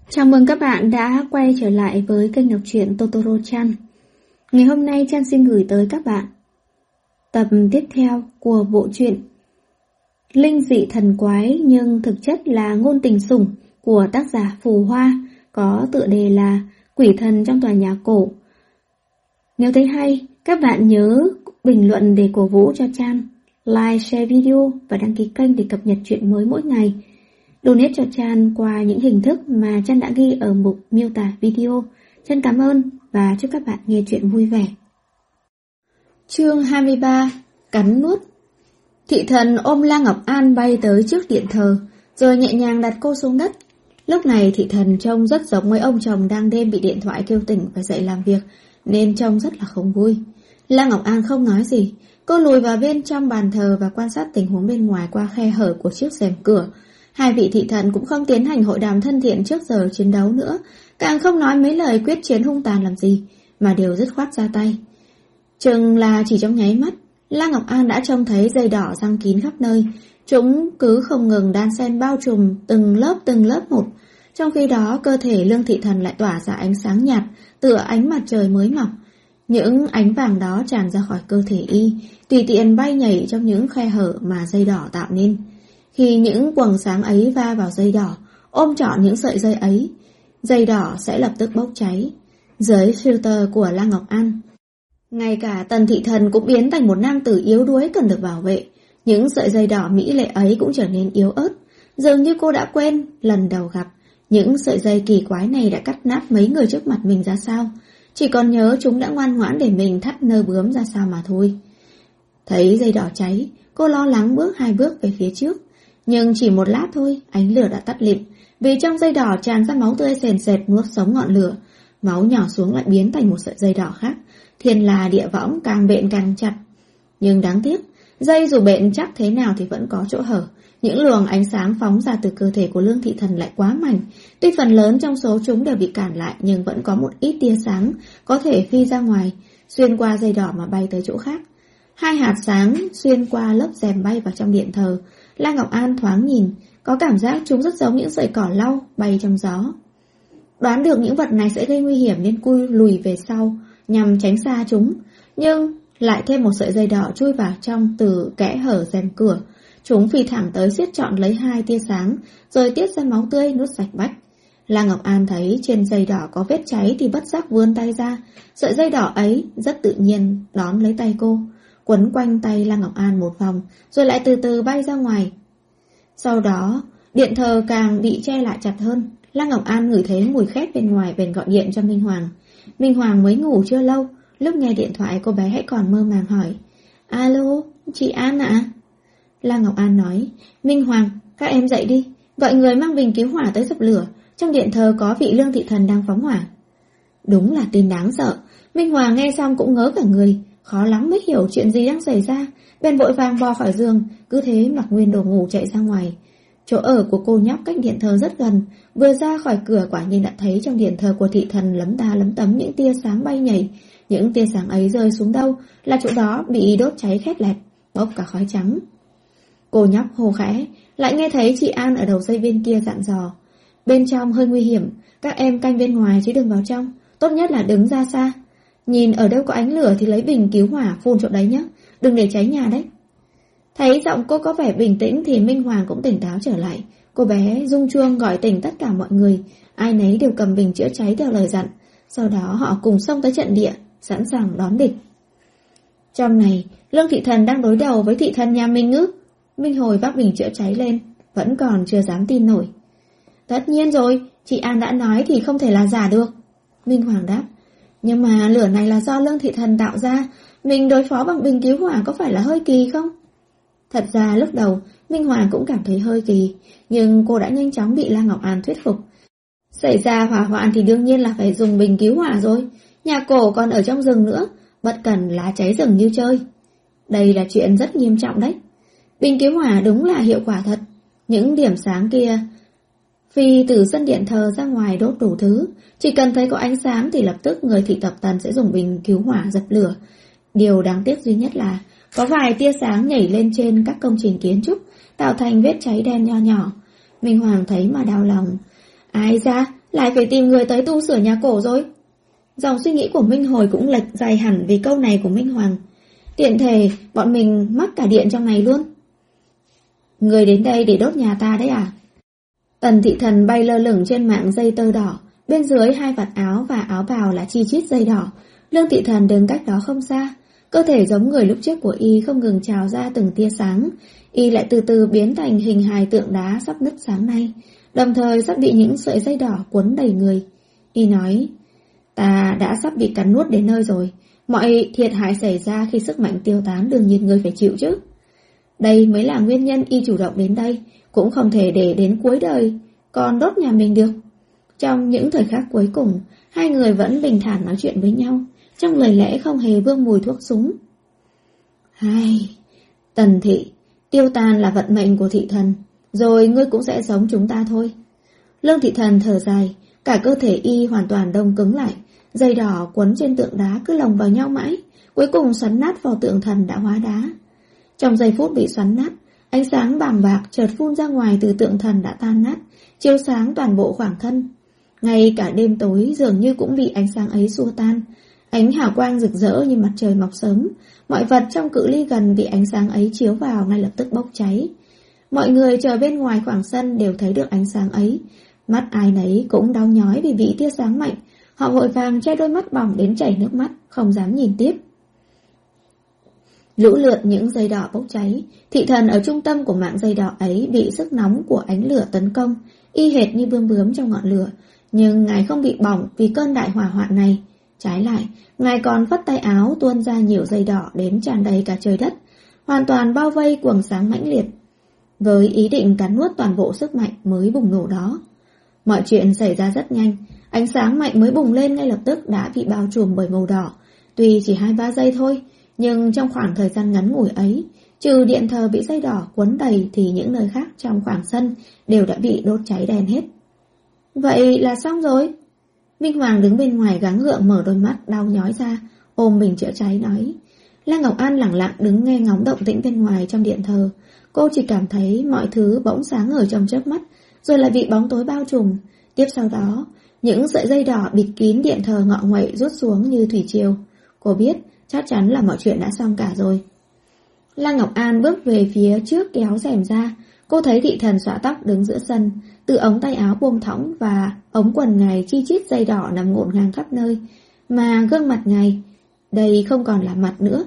Chào mừng các bạn đã quay trở lại với kênh đọc truyện Totoro-chan. Ngày hôm nay Chan xin gửi tới các bạn tập tiếp theo của bộ truyện Linh dị thần quái nhưng thực chất là ngôn tình sủng của tác giả Phù Hoa, có tựa đề là Quỷ thần trong tòa nhà cổ. Nếu thấy hay, các bạn nhớ bình luận để cổ vũ cho Chan, like, share video và đăng ký kênh để cập nhật truyện mới mỗi ngày. Donate cho Chan qua những hình thức mà Chan đã ghi ở mục miêu tả video. Chan cảm ơn và chúc các bạn nghe truyện vui vẻ. Chương 23. Cắn nuốt. Thị thần ôm La Ngọc An bay tới trước điện thờ, rồi nhẹ nhàng đặt cô xuống đất. Lúc này thị thần trông rất giống với ông chồng đang đêm bị điện thoại kêu tỉnh và dậy làm việc, nên trông rất là không vui. La Ngọc An không nói gì, cô lùi vào bên trong bàn thờ và quan sát tình huống bên ngoài qua khe hở của chiếc rèm cửa. Hai vị thị thần cũng không tiến hành hội đàm thân thiện trước giờ chiến đấu nữa, càng không nói mấy lời quyết chiến hung tàn làm gì, mà đều dứt khoát ra tay. Chừng là chỉ trong nháy mắt, La Ngọc An đã trông thấy dây đỏ giăng kín khắp nơi, chúng cứ không ngừng đan xen bao trùm từng lớp một. Trong khi đó, cơ thể Lương thị thần lại tỏa ra ánh sáng nhạt, tựa ánh mặt trời mới mọc. Những ánh vàng đó tràn ra khỏi cơ thể y, tùy tiện bay nhảy trong những khe hở mà dây đỏ tạo nên. Khi những quầng sáng ấy va vào dây đỏ, ôm trọn những sợi dây ấy, dây đỏ sẽ lập tức bốc cháy. Dưới filter của La Ngọc An, ngay cả Tần thị thần cũng biến thành một nam tử yếu đuối cần được bảo vệ. Những sợi dây đỏ mỹ lệ ấy cũng trở nên yếu ớt, dường như cô đã quên lần đầu gặp những sợi dây kỳ quái này đã cắt nát mấy người trước mặt mình ra sao, chỉ còn nhớ chúng đã ngoan ngoãn để mình thắt nơ bướm ra sao mà thôi. Thấy dây đỏ cháy, cô lo lắng bước 2 bước về phía trước. Nhưng chỉ một lát thôi, ánh lửa đã tắt lịm, vì trong dây đỏ tràn ra máu tươi sền sệt nuốt sống ngọn lửa. Máu nhỏ xuống lại biến thành một sợi dây đỏ khác, thiên là địa võng càng bện càng chặt. Nhưng đáng tiếc, dây dù bện chắc thế nào thì vẫn có chỗ hở. Những luồng ánh sáng phóng ra từ cơ thể của Lương thị thần lại quá mạnh. Tuy phần lớn trong số chúng đều bị cản lại, nhưng vẫn có một ít tia sáng có thể phi ra ngoài, xuyên qua dây đỏ mà bay tới chỗ khác. 2 hạt sáng xuyên qua lớp rèm bay vào trong điện thờ. La Ngọc An thoáng nhìn, có cảm giác chúng rất giống những sợi cỏ lau bay trong gió. Đoán được những vật này sẽ gây nguy hiểm nên cui lùi về sau nhằm tránh xa chúng, nhưng lại thêm một sợi dây đỏ chui vào trong từ kẽ hở rèm cửa. Chúng phi thẳng tới siết trọn lấy 2 tia sáng, rồi tiết ra máu tươi nuốt sạch bách. La Ngọc An thấy trên dây đỏ có vết cháy thì bất giác vươn tay ra, sợi dây đỏ ấy rất tự nhiên đón lấy tay cô, quấn quanh tay La Ngọc An một vòng, rồi lại từ từ bay ra ngoài. Sau đó, điện thờ càng bị che lại chặt hơn. La Ngọc An ngửi thấy mùi khét bên ngoài, bèn gọi điện cho Minh Hoàng. Minh Hoàng mới ngủ chưa lâu, lúc nghe điện thoại cô bé hãy còn mơ màng hỏi: "Alo, chị An ạ?" La Ngọc An nói: "Minh Hoàng, các em dậy đi, gọi người mang bình cứu hỏa tới dập lửa, trong điện thờ có vị Lương thị thần đang phóng hỏa." Đúng là tin đáng sợ. Minh Hoàng nghe xong cũng ngớ cả người, khó lắm mới hiểu chuyện gì đang xảy ra, bèn vội vàng bò khỏi giường, cứ thế mặc nguyên đồ ngủ chạy ra ngoài. Chỗ ở của cô nhóc cách điện thờ rất gần, vừa ra khỏi cửa quả nhiên đã thấy trong điện thờ của thị thần lấm ta lấm tấm những tia sáng bay nhảy. Những tia sáng ấy rơi xuống đâu là chỗ đó bị đốt cháy khét lẹt, bốc cả khói trắng. Cô nhóc hô khẽ, lại nghe thấy chị An ở đầu dây bên kia dặn dò: "Bên trong hơi nguy hiểm, các em canh bên ngoài chứ đừng vào trong, tốt nhất là đứng ra xa. Nhìn ở đâu có ánh lửa thì lấy bình cứu hỏa phun chỗ đấy nhé, đừng để cháy nhà đấy." Thấy giọng cô có vẻ bình tĩnh thì Minh Hoàng cũng tỉnh táo trở lại. Cô bé rung chuông gọi tỉnh tất cả mọi người, ai nấy đều cầm bình chữa cháy theo lời dặn. Sau đó họ cùng xông tới trận địa, sẵn sàng đón địch. Trong này, Lương thị thần đang đối đầu với thị thần nhà mình ư? Minh Hồi vác bình chữa cháy lên, vẫn còn chưa dám tin nổi. "Tất nhiên rồi, chị An đã nói thì không thể là giả được." Minh Hoàng đáp: "Nhưng mà lửa này là do Lương thị thần tạo ra, mình đối phó bằng bình cứu hỏa có phải là hơi kỳ không?" Thật ra lúc đầu Minh Hoàng cũng cảm thấy hơi kỳ, nhưng cô đã nhanh chóng bị La Ngọc An thuyết phục. Xảy ra hỏa hoạn thì đương nhiên là phải dùng bình cứu hỏa rồi, nhà cổ còn ở trong rừng nữa, bất cần lá cháy rừng như chơi. Đây là chuyện rất nghiêm trọng đấy. Bình cứu hỏa đúng là hiệu quả thật. Những điểm sáng kia phi từ sân điện thờ ra ngoài đốt đủ thứ, chỉ cần thấy có ánh sáng thì lập tức người thị tập Tần sẽ dùng bình cứu hỏa dập lửa. Điều đáng tiếc duy nhất là có vài tia sáng nhảy lên trên các công trình kiến trúc, tạo thành vết cháy đen nho nhỏ. Minh Hoàng thấy mà đau lòng. Ai ra, Lại phải tìm người tới tu sửa nhà cổ rồi. Dòng suy nghĩ của Minh Hồi cũng lệch dài hẳn vì câu này của Minh Hoàng. Tiện thể bọn mình mất cả điện trong này luôn. Người đến đây để đốt nhà ta đấy à? Tần Thị Thần bay lơ lửng trên mạng dây tơ đỏ, bên dưới hai vạt áo và áo bào là chi chít dây đỏ. Lương Thị Thần đứng cách đó không xa, cơ thể giống người lúc trước của y không ngừng trào ra từng tia sáng, y lại từ từ biến thành hình hài tượng đá sắp nứt sáng nay, đồng thời sắp bị những sợi dây đỏ quấn đầy người. Y nói, ta đã sắp bị cắn nuốt đến nơi rồi, mọi thiệt hại xảy ra khi sức mạnh tiêu tán đương nhiên ngươi phải chịu chứ. Đây mới là nguyên nhân y chủ động đến đây, cũng không thể để đến cuối đời còn đốt nhà mình được. Trong những thời khắc cuối cùng, hai người vẫn bình thản nói chuyện với nhau, trong lời lẽ không hề vương mùi thuốc súng. Hai, Tần Thị, tiêu tan là vận mệnh của Thị Thần, rồi ngươi cũng sẽ giống chúng ta thôi. Lương Thị Thần thở dài, cả cơ thể y hoàn toàn đông cứng lại, dây đỏ quấn trên tượng đá cứ lồng vào nhau mãi, cuối cùng xoắn nát vào tượng thần đã hóa đá. Trong giây phút bị xoắn nát, ánh sáng bàng bạc chợt phun ra ngoài từ tượng thần đã tan nát, chiếu sáng toàn bộ khoảng thân. Ngay cả đêm tối dường như cũng bị ánh sáng ấy xua tan. Ánh hào quang rực rỡ như mặt trời mọc sớm, mọi vật trong cự ly gần bị ánh sáng ấy chiếu vào ngay lập tức bốc cháy. Mọi người chờ bên ngoài khoảng sân đều thấy được ánh sáng ấy, mắt ai nấy cũng đau nhói vì bị tia sáng mạnh, họ vội vàng che đôi mắt bỏng đến chảy nước mắt, không dám nhìn tiếp. Lũ lượt những dây đỏ bốc cháy, Thị Thần ở trung tâm của mạng dây đỏ ấy bị sức nóng của ánh lửa tấn công, y hệt như bươm bướm trong ngọn lửa, nhưng ngài không bị bỏng vì cơn đại hỏa hoạn này. Trái lại, ngài còn phất tay áo tuôn ra nhiều dây đỏ đến tràn đầy cả trời đất, hoàn toàn bao vây quầng sáng mãnh liệt, với ý định cắn nuốt toàn bộ sức mạnh mới bùng nổ đó. Mọi chuyện xảy ra rất nhanh, ánh sáng mạnh mới bùng lên ngay lập tức đã bị bao trùm bởi màu đỏ, tuy chỉ 2-3 giây thôi, nhưng trong khoảng thời gian ngắn ngủi ấy, trừ điện thờ bị dây đỏ quấn đầy thì những nơi khác trong khoảng sân đều đã bị đốt cháy đen hết. Vậy là xong rồi. Minh Hoàng đứng bên ngoài gắng gượng mở đôi mắt đau nhói ra, ôm bình chữa cháy nói. Lăng Ngọc An lẳng lặng đứng nghe ngóng động tĩnh bên ngoài trong điện thờ. Cô chỉ cảm thấy mọi thứ bỗng sáng ngời trong chớp mắt, rồi lại bị bóng tối bao trùm. Tiếp sau đó, những sợi dây đỏ bịt kín điện thờ ngọ nguậy rút xuống như thủy triều. Cô biết chắc chắn là mọi chuyện đã xong cả rồi. Lăng Ngọc An bước về phía trước kéo rèm ra. Cô thấy Thị Thần xõa tóc đứng giữa sân, từ ống tay áo buông thõng và ống quần ngài chi chít dây đỏ nằm ngổn ngang khắp nơi. Mà gương mặt ngài, đây không còn là mặt nữa,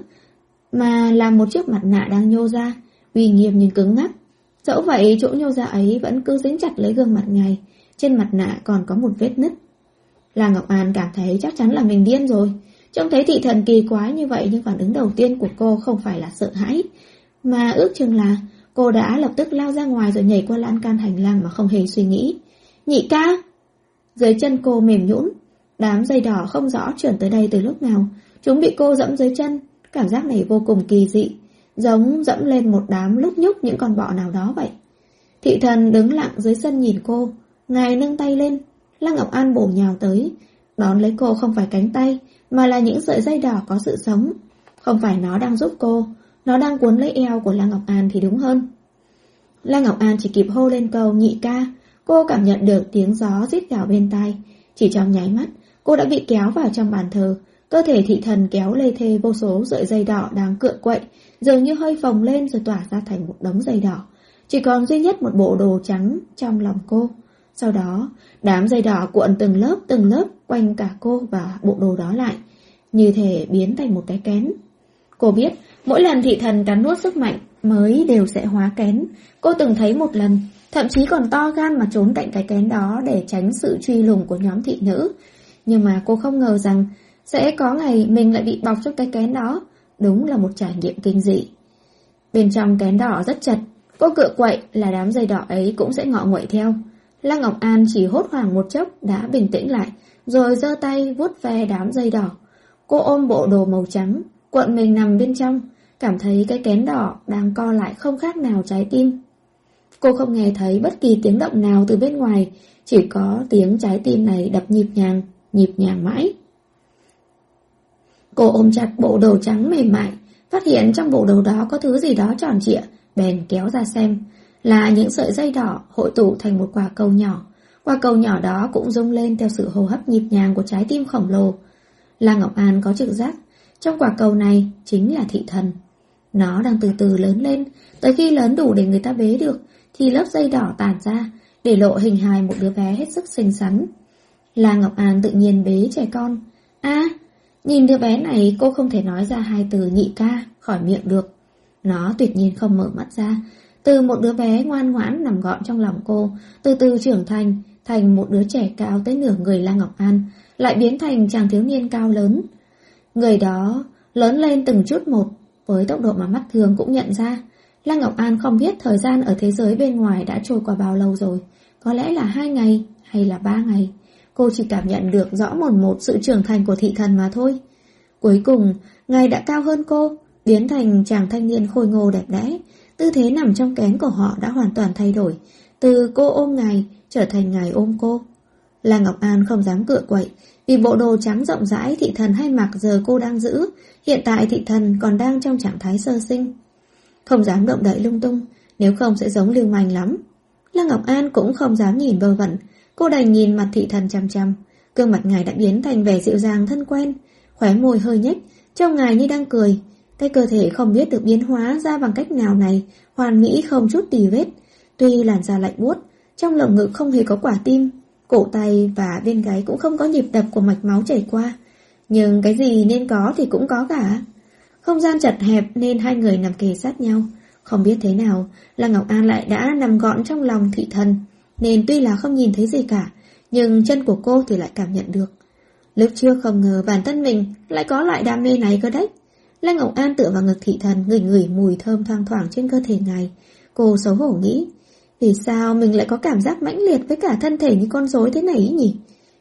mà là một chiếc mặt nạ đang nhô ra, uy nghiêm nhưng cứng ngắc. Dẫu vậy chỗ nhô ra ấy vẫn cứ dính chặt lấy gương mặt ngài, trên mặt nạ còn có một vết nứt. Lăng Ngọc An cảm thấy chắc chắn là mình điên rồi. Trông thấy Thị Thần kỳ quái như vậy nhưng phản ứng đầu tiên của cô không phải là sợ hãi, mà ước chừng là cô đã lập tức lao ra ngoài rồi nhảy qua lan can hành lang mà không hề suy nghĩ. Nhị ca! Dưới chân cô mềm nhũn, đám dây đỏ không rõ trườn tới đây từ lúc nào. Chúng bị cô dẫm dưới chân, cảm giác này vô cùng kỳ dị, giống dẫm lên một đám lúc nhúc những con bọ nào đó vậy. Thị Thần đứng lặng dưới sân nhìn cô, ngài nâng tay lên, Lăng Ngọc An bổ nhào tới, đón lấy cô không phải cánh tay, mà là những sợi dây đỏ có sự sống. Không phải nó đang giúp cô, nó đang cuốn lấy eo của Lăng Ngọc An thì đúng hơn. Lăng Ngọc An chỉ kịp hô lên câu nhị ca. Cô cảm nhận được tiếng gió rít gào bên tai. Chỉ trong nháy mắt, cô đã bị kéo vào trong bàn thờ. Cơ thể Thị Thần kéo lê thê vô số sợi dây đỏ đang cựa quậy, dường như hơi phồng lên rồi tỏa ra thành một đống dây đỏ. Chỉ còn duy nhất một bộ đồ trắng trong lòng cô. Sau đó, đám dây đỏ cuộn từng lớp quanh cả cô và bộ đồ đó lại, như thể biến thành một cái kén. Cô biết, mỗi lần Thị Thần cắn nuốt sức mạnh mới đều sẽ hóa kén. Cô từng thấy một lần, thậm chí còn to gan mà trốn cạnh cái kén đó để tránh sự truy lùng của nhóm thị nữ. Nhưng mà cô không ngờ rằng sẽ có ngày mình lại bị bọc trong cái kén đó. Đúng là một trải nghiệm kinh dị. Bên trong kén đỏ rất chật, cô cựa quậy là đám dây đỏ ấy cũng sẽ ngọ nguậy theo. Lăng Ngọc An chỉ hốt hoảng một chốc đã bình tĩnh lại, rồi giơ tay vuốt ve đám dây đỏ. Cô ôm bộ đồ màu trắng, cuộn mình nằm bên trong, cảm thấy cái kén đỏ đang co lại không khác nào trái tim. Cô không nghe thấy bất kỳ tiếng động nào từ bên ngoài, chỉ có tiếng trái tim này đập nhịp nhàng mãi. Cô ôm chặt bộ đồ trắng mềm mại, phát hiện trong bộ đồ đó có thứ gì đó tròn trịa, bèn kéo ra xem. Là những sợi dây đỏ hội tụ thành một quả cầu nhỏ. Quả cầu nhỏ đó cũng rung lên theo sự hô hấp nhịp nhàng của trái tim khổng lồ. La Ngọc An có trực giác, trong quả cầu này chính là thị thần. Nó đang từ từ lớn lên, tới khi lớn đủ để người ta bế được, thì lớp dây đỏ tản ra, để lộ hình hài một đứa bé hết sức xinh xắn. La Ngọc An tự nhiên bế trẻ con. Nhìn đứa bé này cô không thể nói ra hai từ nhị ca khỏi miệng được. Nó tuyệt nhiên không mở mắt ra. Từ một đứa bé ngoan ngoãn nằm gọn trong lòng cô, từ từ trưởng thành một đứa trẻ cao tới nửa người La Ngọc An, lại biến thành chàng thiếu niên cao lớn. Người đó lớn lên từng chút một, với tốc độ mà mắt thường cũng nhận ra. La Ngọc An không biết thời gian ở thế giới bên ngoài đã trôi qua bao lâu rồi, có lẽ là 2 ngày hay là 3 ngày. Cô chỉ cảm nhận được rõ một sự trưởng thành của thị thần mà thôi. Cuối cùng, ngài đã cao hơn cô, biến thành chàng thanh niên khôi ngô đẹp đẽ. Tư thế nằm trong kén của họ đã hoàn toàn thay đổi, từ cô ôm ngài trở thành ngài ôm cô. La Ngọc An không dám cựa quậy, vì bộ đồ trắng rộng rãi thị thần hay mặc giờ cô đang giữ, hiện tại thị thần còn đang trong trạng thái sơ sinh. Không dám động đậy lung tung, nếu không sẽ giống lưu manh lắm. La Ngọc An cũng không dám nhìn vơ vẩn, cô đành nhìn mặt thị thần chăm chăm. Gương mặt ngài đã biến thành vẻ dịu dàng thân quen, khóe môi hơi nhếch, trông ngài như đang cười. Cái cơ thể không biết được biến hóa ra bằng cách nào này, hoàn mỹ không chút tì vết. Tuy làn da lạnh buốt, trong lồng ngực không hề có quả tim, cổ tay và bên gáy cũng không có nhịp đập của mạch máu chảy qua. Nhưng cái gì nên có thì cũng có cả. Không gian chật hẹp nên hai người nằm kề sát nhau. Không biết thế nào, La Ngọc An lại đã nằm gọn trong lòng thị thần, nên tuy là không nhìn thấy gì cả, nhưng chân của cô thì lại cảm nhận được. Lúc trước không ngờ bản thân mình lại có loại đam mê này cơ đấy. La Ngọc An tựa vào ngực thị thần, ngửi mùi thơm thoang thoảng trên cơ thể ngài. Cô xấu hổ nghĩ, vì sao mình lại có cảm giác mãnh liệt với cả thân thể như con rối thế này ý nhỉ?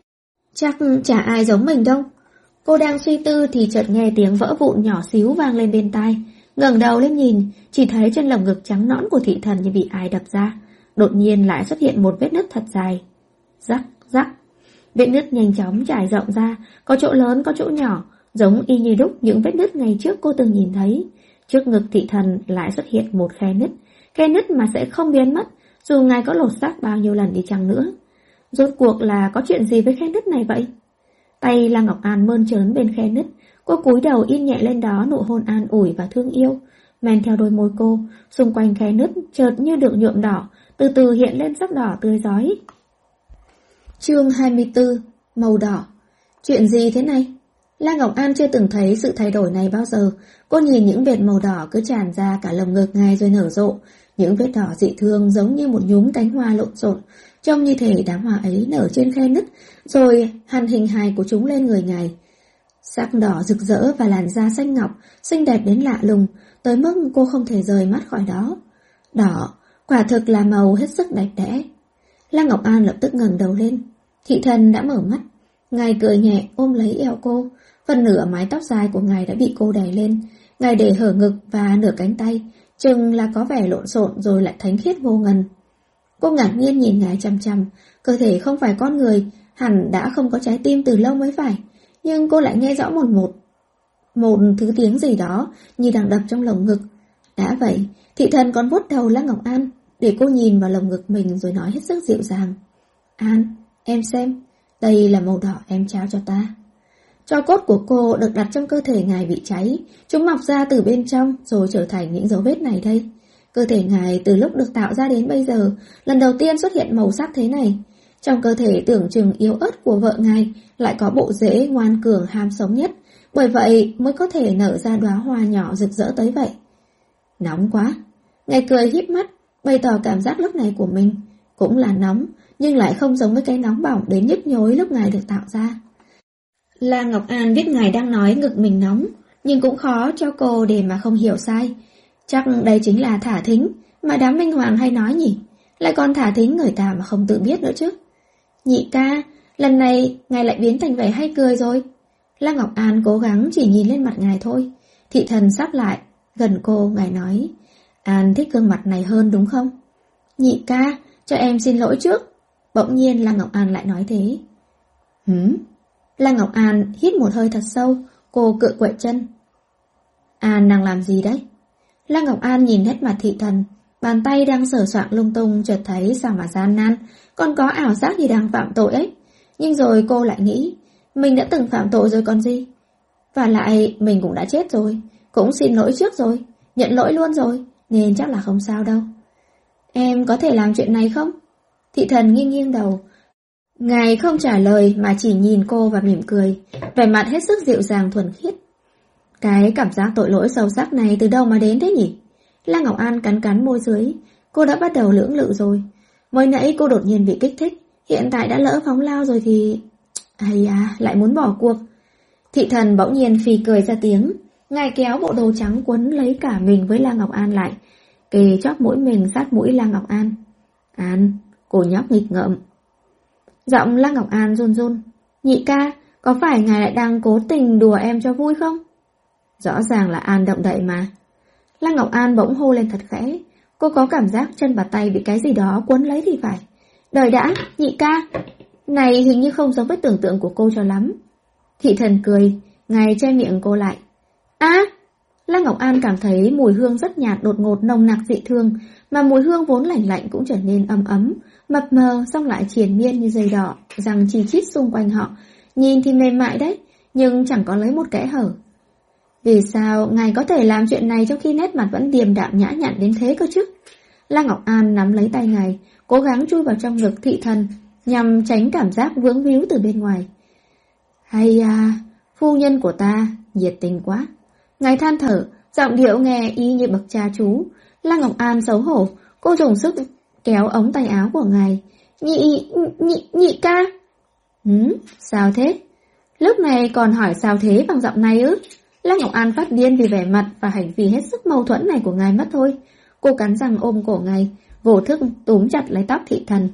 Chắc chả ai giống mình đâu. Cô đang suy tư thì chợt nghe tiếng vỡ vụn nhỏ xíu vang lên bên tai. Ngẩng đầu lên nhìn, chỉ thấy trên lồng ngực trắng nõn của thị thần như bị ai đập ra. Đột nhiên lại xuất hiện một vết nứt thật dài. Rắc, rắc. Vết nứt nhanh chóng trải rộng ra, có chỗ lớn có chỗ nhỏ, giống y như đúc những vết nứt ngày trước cô từng nhìn thấy. Trước ngực thị thần lại xuất hiện một khe nứt mà sẽ không biến mất, dù ngài có lột xác bao nhiêu lần đi chăng nữa. Rốt cuộc là có chuyện gì với khe nứt này vậy? Tay La Ngọc An mơn trớn bên khe nứt, cô cúi đầu in nhẹ lên đó nụ hôn an ủi và thương yêu. Men theo đôi môi cô, xung quanh khe nứt chợt như được nhuộm đỏ, từ từ hiện lên sắc đỏ tươi rói. Chương 24, màu đỏ. Chuyện gì thế này? La Ngọc An chưa từng thấy sự thay đổi này bao giờ. Cô nhìn những vệt màu đỏ cứ tràn ra cả lồng ngực ngài rồi nở rộ. Những vết đỏ dị thương giống như một nhúm cánh hoa lộn xộn, trông như thể đám hoa ấy nở trên khe nứt, rồi hằn hình hài của chúng lên người ngài. Sắc đỏ rực rỡ và làn da xanh ngọc, xinh đẹp đến lạ lùng, tới mức cô không thể rời mắt khỏi đó. Đỏ, quả thực là màu hết sức đẹp đẽ. La Ngọc An lập tức ngẩng đầu lên. Thị thần đã mở mắt. Ngài cười nhẹ ôm lấy eo cô. Phần nửa mái tóc dài của ngài đã bị cô đè lên. Ngài để hở ngực và nửa cánh tay, chừng là có vẻ lộn xộn rồi lại thánh khiết vô ngần. Cô ngạc nhiên nhìn ngài chăm chăm. Cơ thể không phải con người, hẳn đã không có trái tim từ lâu mới phải. Nhưng cô lại nghe rõ một thứ tiếng gì đó như đang đập trong lồng ngực. Đã vậy, thị thần còn vuốt đầu La Ngọc An để cô nhìn vào lồng ngực mình rồi nói hết sức dịu dàng. An, em xem, đây là màu đỏ em trao cho ta. Tro cốt của cô được đặt trong cơ thể ngài bị cháy, chúng mọc ra từ bên trong rồi trở thành những dấu vết này đây. Cơ thể ngài từ lúc được tạo ra đến bây giờ, lần đầu tiên xuất hiện màu sắc thế này. Trong cơ thể tưởng chừng yếu ớt của vợ ngài lại có bộ rễ ngoan cường ham sống nhất, bởi vậy mới có thể nở ra đóa hoa nhỏ rực rỡ tới vậy. Nóng quá. Ngài cười híp mắt, bày tỏ cảm giác lúc này của mình. Cũng là nóng, nhưng lại không giống với cái nóng bỏng đến nhức nhối lúc ngài được tạo ra. La Ngọc An biết ngài đang nói ngực mình nóng, nhưng cũng khó cho cô để mà không hiểu sai. Chắc đây chính là thả thính mà đám minh hoàng hay nói nhỉ, lại còn thả thính người ta mà không tự biết nữa chứ. Nhị ca, lần này ngài lại biến thành vẻ hay cười rồi. La Ngọc An cố gắng chỉ nhìn lên mặt ngài thôi. Thị thần sắp lại gần cô, ngài nói, An thích gương mặt này hơn đúng không? Nhị ca, cho em xin lỗi trước. Bỗng nhiên La Ngọc An lại nói thế. La Ngọc An hít một hơi thật sâu, cô cựa quậy chân. An đang làm gì đấy? La Ngọc An nhìn nét mặt thị thần, Bàn tay đang sờ soạng lung tung chợt thấy sao mà gian nan, còn có ảo giác như đang phạm tội ấy. Nhưng rồi cô lại nghĩ, mình đã từng phạm tội rồi còn gì. Và lại mình cũng đã chết rồi, cũng xin lỗi trước rồi, nhận lỗi luôn rồi, nên chắc là không sao đâu. Em có thể làm chuyện này không? Thị thần nghiêng nghiêng đầu. Ngài không trả lời mà chỉ nhìn cô và mỉm cười, vẻ mặt hết sức dịu dàng thuần khiết. Cái cảm giác tội lỗi sâu sắc này từ đâu mà đến thế nhỉ? La Ngọc An cắn cắn môi dưới, cô đã bắt đầu lưỡng lự rồi. Mới nãy cô đột nhiên bị kích thích, hiện tại đã lỡ phóng lao rồi thì... Ây à, lại muốn bỏ cuộc. Thị thần bỗng nhiên phì cười ra tiếng, ngài kéo bộ đồ trắng quấn lấy cả mình với La Ngọc An lại, kề chóp mũi mình sát mũi La Ngọc An. An, cô nhóc nghịch ngợm. Giọng La Ngọc An run run. Nhị ca, có phải ngài lại đang cố tình đùa em cho vui không? Rõ ràng là An động đậy mà. La Ngọc An bỗng hô lên thật khẽ. Cô có cảm giác chân và tay bị cái gì đó quấn lấy thì phải. Đợi đã, nhị ca. Này hình như không giống với tưởng tượng của cô cho lắm. Thị thần cười, ngài che miệng cô lại. La Ngọc An cảm thấy mùi hương rất nhạt đột ngột nồng nặc dị thương, mà mùi hương vốn lạnh lạnh cũng trở nên ấm ấm, mập mờ xong lại triền miên như dây đỏ, răng chi chít xung quanh họ. Nhìn thì mềm mại đấy, nhưng chẳng có lấy một kẽ hở. Vì sao ngài có thể làm chuyện này trong khi nét mặt vẫn điềm đạm nhã nhặn đến thế cơ chứ? La Ngọc An nắm lấy tay ngài, cố gắng chui vào trong ngực thị thần, nhằm tránh cảm giác vướng víu từ bên ngoài. Hay à, phu nhân của ta, nhiệt tình quá. Ngài than thở, giọng điệu nghe y như bậc cha chú. La Ngọc An xấu hổ, cô dùng sức kéo ống tay áo của ngài. Nhị ca. Sao thế? Lúc này còn hỏi sao thế bằng giọng này ư? La Ngọc An phát điên vì vẻ mặt và hành vi hết sức mâu thuẫn này của ngài mất thôi. Cô cắn răng ôm cổ ngài, vô thức túm chặt lấy tóc thị thần.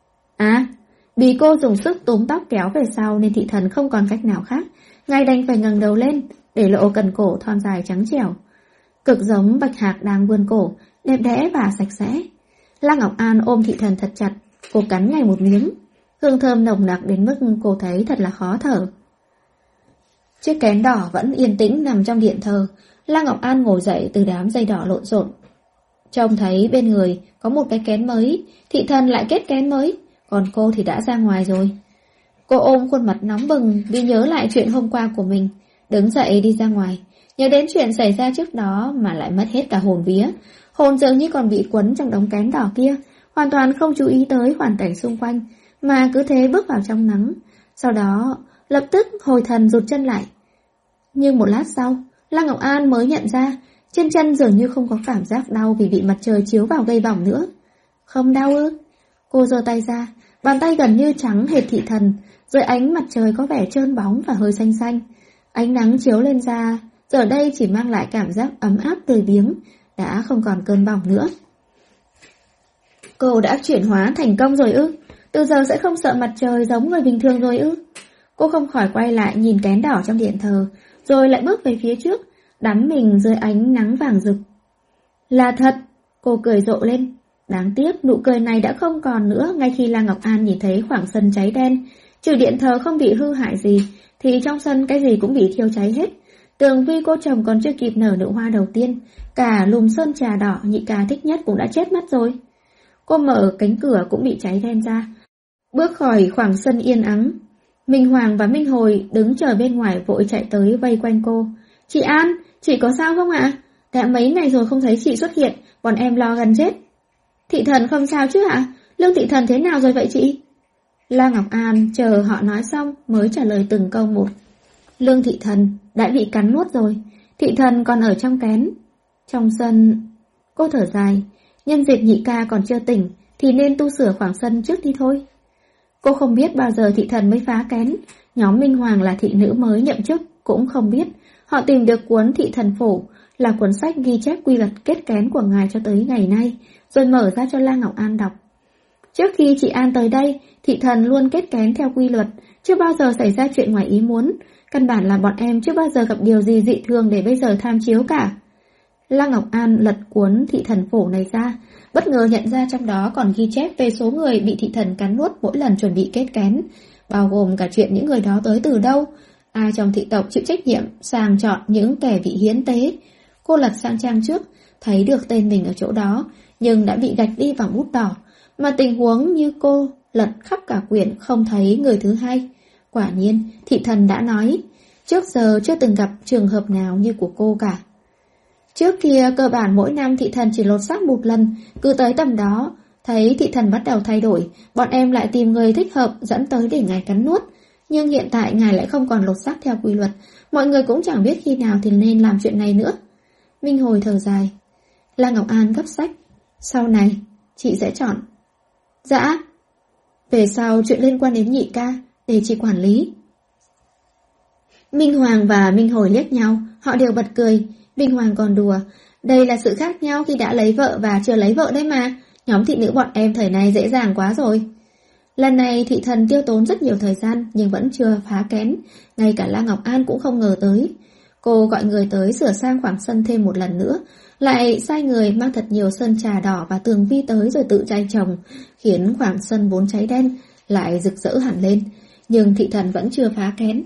Vì cô dùng sức túm tóc kéo về sau nên thị thần không còn cách nào khác. Ngài đành phải ngẩng đầu lên, để lộ cần cổ thon dài trắng trẻo. Cực giống bạch hạc đang vươn cổ, đẹp đẽ và sạch sẽ. La Ngọc An ôm thị thần thật chặt, cô cắn ngay một miếng. Hương thơm nồng nặc đến mức cô thấy thật là khó thở. Chiếc kén đỏ vẫn yên tĩnh nằm trong điện thờ. La Ngọc An ngồi dậy từ đám dây đỏ lộn xộn. Trông thấy bên người có một cái kén mới, thị thần lại kết kén mới, còn cô thì đã ra ngoài rồi. Cô ôm khuôn mặt nóng bừng vì nhớ lại chuyện hôm qua của mình, đứng dậy đi ra ngoài, nhớ đến chuyện xảy ra trước đó mà lại mất hết cả hồn vía. Hồn dường như còn bị quấn trong đống kén đỏ kia, hoàn toàn không chú ý tới hoàn cảnh xung quanh, mà cứ thế bước vào trong nắng. Sau đó, lập tức hồi thần rụt chân lại. Nhưng một lát sau, La Ngọc An mới nhận ra, trên chân dường như không có cảm giác đau vì bị mặt trời chiếu vào gây bỏng nữa. Không đau ư? Cô giơ tay ra, bàn tay gần như trắng hệt thị thần, dưới ánh mặt trời có vẻ trơn bóng và hơi xanh xanh. Ánh nắng chiếu lên da, giờ đây chỉ mang lại cảm giác ấm áp tươi biếng, đã không còn cơn bỏng nữa. Cô đã chuyển hóa thành công rồi ư? Từ giờ sẽ không sợ mặt trời giống người bình thường rồi ư? Cô không khỏi quay lại nhìn kén đỏ trong điện thờ, rồi lại bước về phía trước, đắm mình dưới ánh nắng vàng rực. Là thật, cô cười rộ lên. Đáng tiếc nụ cười này đã không còn nữa ngay khi La Ngọc An nhìn thấy khoảng sân cháy đen. Trừ điện thờ không bị hư hại gì, thì trong sân cái gì cũng bị thiêu cháy hết. Tường vi cô chồng còn chưa kịp nở nụ hoa đầu tiên, cả lùm sơn trà đỏ nhị ca thích nhất cũng đã chết mất rồi. Cô mở cánh cửa cũng bị cháy đen ra, bước khỏi khoảng sân yên ắng. Minh Hoàng và Minh Hồi đứng chờ bên ngoài vội chạy tới vây quanh cô. Chị An, chị có sao không ạ? Đã mấy ngày rồi không thấy chị xuất hiện, bọn em lo gần chết. Thị thần không sao chứ ạ? Lương thị thần thế nào rồi vậy chị? La Ngọc An chờ họ nói xong mới trả lời từng câu một. Lương thị thần đã bị cắn nuốt rồi, thị thần còn ở trong kén. Trong sân... Cô thở dài, nhân dịp nhị ca còn chưa tỉnh thì nên tu sửa khoảng sân trước đi thôi. Cô không biết bao giờ thị thần mới phá kén, nhóm Minh Hoàng là thị nữ mới nhậm chức cũng không biết. Họ tìm được cuốn Thị Thần Phổ, là cuốn sách ghi chép quy luật kết kén của ngài cho tới ngày nay, rồi mở ra cho La Ngọc An đọc. Trước khi chị An tới đây, thị thần luôn kết kén theo quy luật, chưa bao giờ xảy ra chuyện ngoài ý muốn. Căn bản là bọn em chưa bao giờ gặp điều gì dị thường để bây giờ tham chiếu cả. La Ngọc An lật cuốn Thị Thần Phổ này ra, bất ngờ nhận ra trong đó còn ghi chép về số người bị thị thần cắn nuốt mỗi lần chuẩn bị kết kén, bao gồm cả chuyện những người đó tới từ đâu, ai trong thị tộc chịu trách nhiệm sàng chọn những kẻ bị hiến tế. Cô lật sang trang trước, thấy được tên mình ở chỗ đó, nhưng đã bị gạch đi vào bút đỏ, mà tình huống như cô lật khắp cả quyển không thấy người thứ hai. Quả nhiên, thị thần đã nói, trước giờ chưa từng gặp trường hợp nào như của cô cả. Trước kia cơ bản mỗi năm thị thần chỉ lột xác một lần, cứ tới tầm đó, thấy thị thần bắt đầu thay đổi, bọn em lại tìm người thích hợp dẫn tới để ngài cắn nuốt. Nhưng hiện tại ngài lại không còn lột xác theo quy luật, mọi người cũng chẳng biết khi nào thì nên làm chuyện này nữa. Minh Hồi thở dài. La Ngọc An gấp sách. Sau này, chị sẽ chọn. Dạ. Về sau chuyện liên quan đến nhị ca, để chị quản lý. Minh Hoàng và Minh Hồi liếc nhau, họ đều bật cười. Minh Hoàng còn đùa. Đây là sự khác nhau khi đã lấy vợ và chưa lấy vợ đấy mà. Nhóm thị nữ bọn em thời này dễ dàng quá rồi. Lần này thị thần tiêu tốn rất nhiều thời gian nhưng vẫn chưa phá kén. Ngay cả La Ngọc An cũng không ngờ tới. Cô gọi người tới sửa sang khoảng sân thêm một lần nữa, lại sai người mang thật nhiều sơn trà đỏ và tường vi tới rồi tự chai trồng, khiến khoảng sân vốn cháy đen lại rực rỡ hẳn lên. Nhưng thị thần vẫn chưa phá kén.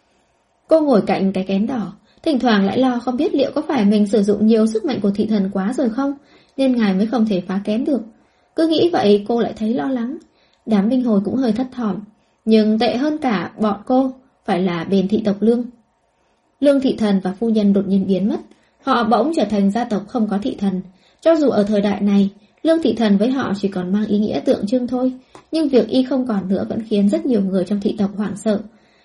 Cô ngồi cạnh cái kén đỏ, thỉnh thoảng lại lo không biết liệu có phải mình sử dụng nhiều sức mạnh của thị thần quá rồi không, nên ngài mới không thể phá kén được. Cứ nghĩ vậy cô lại thấy lo lắng. Đám Minh Hồi cũng hơi thất thỏm. Nhưng tệ hơn cả bọn cô phải là bên thị tộc Lương. Lương thị thần và phu nhân đột nhiên biến mất. Họ bỗng trở thành gia tộc không có thị thần. Cho dù ở thời đại này, Lương thị thần với họ chỉ còn mang ý nghĩa tượng trưng thôi, nhưng việc y không còn nữa vẫn khiến rất nhiều người trong thị tộc hoảng sợ.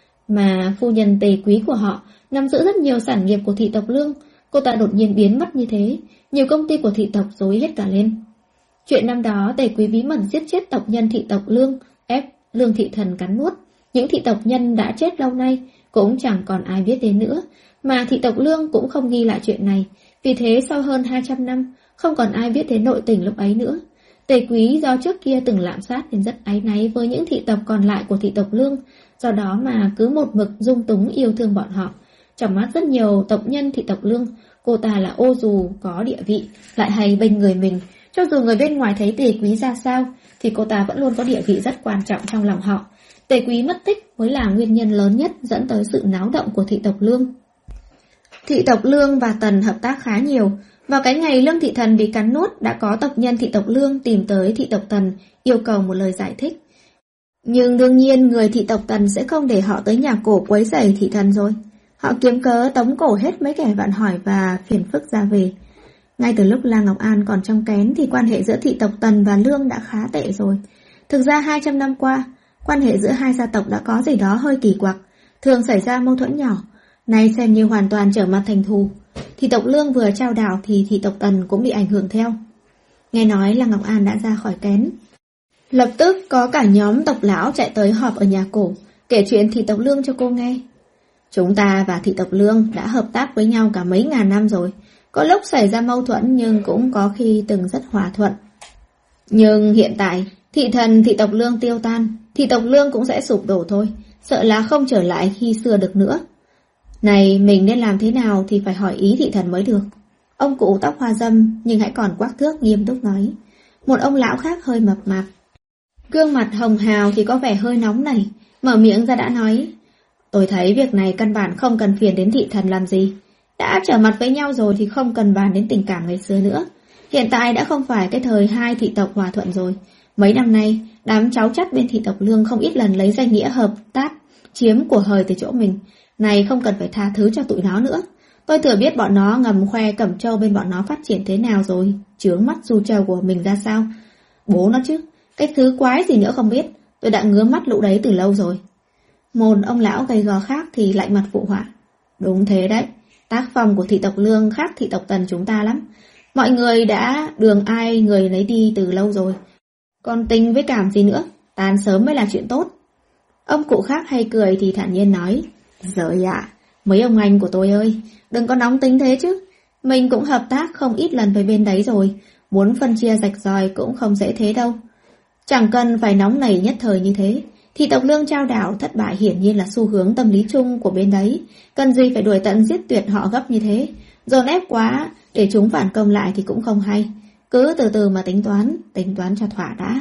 Mà phu nhân Tề Quý của họ nắm giữ rất nhiều sản nghiệp của thị tộc Lương. Cô ta đột nhiên biến mất như thế, nhiều công ty của thị tộc rối hết cả lên. Chuyện năm đó Tề Quý bí mật giết chết tộc nhân thị tộc Lương, ép Lương thị thần cắn nuốt. Những thị tộc nhân đã chết lâu nay cũng chẳng còn ai biết đến nữa, mà thị tộc Lương cũng không ghi lại chuyện này. Vì thế sau hơn 200 năm, không còn ai biết đến nội tình lúc ấy nữa. Tề Quý do trước kia từng lạm sát nên rất áy náy với những thị tộc còn lại của thị tộc Lương, do đó mà cứ một mực dung túng yêu thương bọn họ. Trong mắt rất nhiều tộc nhân thị tộc Lương, cô ta là ô dù có địa vị, lại hay bênh người mình. Cho dù người bên ngoài thấy Tề Quý ra sao, thì cô ta vẫn luôn có địa vị rất quan trọng trong lòng họ. Tề Quý mất tích mới là nguyên nhân lớn nhất dẫn tới sự náo động của thị tộc Lương. Thị tộc Lương và Tần hợp tác khá nhiều. Vào cái ngày Lương thị thần bị cắn nuốt, đã có tộc nhân thị tộc Lương tìm tới thị tộc Tần yêu cầu một lời giải thích. Nhưng đương nhiên người thị tộc Tần sẽ không để họ tới nhà cổ quấy rầy thị thần rồi. Họ kiếm cớ tống cổ hết mấy kẻ vặn hỏi và phiền phức ra về. Ngay từ lúc La Ngọc An còn trong kén thì quan hệ giữa thị tộc Tần và Lương đã khá tệ rồi. Thực ra 200 năm qua, quan hệ giữa hai gia tộc đã có gì đó hơi kỳ quặc, thường xảy ra mâu thuẫn nhỏ, nay xem như hoàn toàn trở mặt thành thù. Thị tộc Lương vừa trao đảo thì thị tộc Tần cũng bị ảnh hưởng theo. Nghe nói La Ngọc An đã ra khỏi kén. Lập tức có cả nhóm tộc lão chạy tới họp ở nhà cổ, kể chuyện thị tộc Lương cho cô nghe. Chúng ta và thị tộc Lương đã hợp tác với nhau cả mấy ngàn năm rồi. Có lúc xảy ra mâu thuẫn nhưng cũng có khi từng rất hòa thuận. Nhưng hiện tại, thị thần thị tộc Lương tiêu tan, thị tộc Lương cũng sẽ sụp đổ thôi, sợ là không trở lại khi xưa được nữa. Này, mình nên làm thế nào thì phải hỏi ý thị thần mới được. Ông cụ tóc hoa râm nhưng hãy còn quắc thước nghiêm túc nói. Một ông lão khác hơi mập mạp, gương mặt hồng hào thì có vẻ hơi nóng này, mở miệng ra đã nói. Tôi thấy việc này căn bản không cần phiền đến thị thần làm gì. Đã trở mặt với nhau rồi thì không cần bàn đến tình cảm ngày xưa nữa. Hiện tại đã không phải cái thời hai thị tộc hòa thuận rồi. Mấy năm nay, đám cháu chắt bên thị tộc Lương không ít lần lấy danh nghĩa hợp tác, chiếm của hời từ chỗ mình. Này không cần phải tha thứ cho tụi nó nữa. Tôi thừa biết bọn nó ngầm khoe Cẩm Châu bên bọn nó phát triển thế nào rồi, chướng mắt Du Châu của mình ra sao. Bố nó chứ, cái thứ quái gì nữa không biết, tôi đã ngứa mắt lũ đấy từ lâu rồi. Một ông lão gầy gò khác thì lạnh mặt phụ họa. Đúng thế đấy, tác phong của thị tộc Lương khác thị tộc Tần chúng ta lắm. Mọi người đã đường ai người lấy đi từ lâu rồi. Còn tình với cảm gì nữa, tan sớm mới là chuyện tốt. Ông cụ khác hay cười thì thản nhiên nói. Giời ạ, mấy ông anh của tôi ơi, đừng có nóng tính thế chứ. Mình cũng hợp tác không ít lần với bên đấy rồi, muốn phân chia rạch ròi cũng không dễ thế đâu. Chẳng cần phải nóng nảy nhất thời như thế. Thị tộc Lương trao đảo thất bại hiển nhiên là xu hướng tâm lý chung của bên đấy. Cần gì phải đuổi tận giết tuyệt họ gấp như thế. Dồn ép quá, để chúng phản công lại thì cũng không hay. Cứ từ từ mà tính toán cho thỏa đã.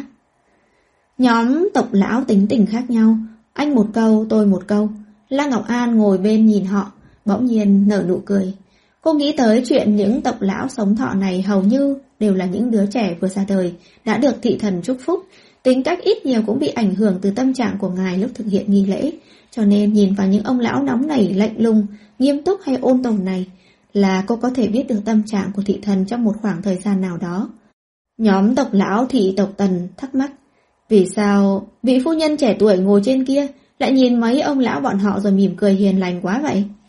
Nhóm tộc lão tính tình khác nhau, anh một câu, tôi một câu. La Ngọc An ngồi bên nhìn họ, bỗng nhiên nở nụ cười. Cô nghĩ tới chuyện những tộc lão sống thọ này hầu như đều là những đứa trẻ vừa ra đời, đã được thị thần chúc phúc, tính cách ít nhiều cũng bị ảnh hưởng từ tâm trạng của ngài lúc thực hiện nghi lễ, cho nên nhìn vào những ông lão nóng nảy, lạnh lùng, nghiêm túc hay ôn tồn này là cô có thể biết được tâm trạng của thị thần trong một khoảng thời gian nào đó. Nhóm tộc lão thị tộc Tần thắc mắc, vì sao vị phu nhân trẻ tuổi ngồi trên kia lại nhìn mấy ông lão bọn họ rồi mỉm cười hiền lành quá vậy?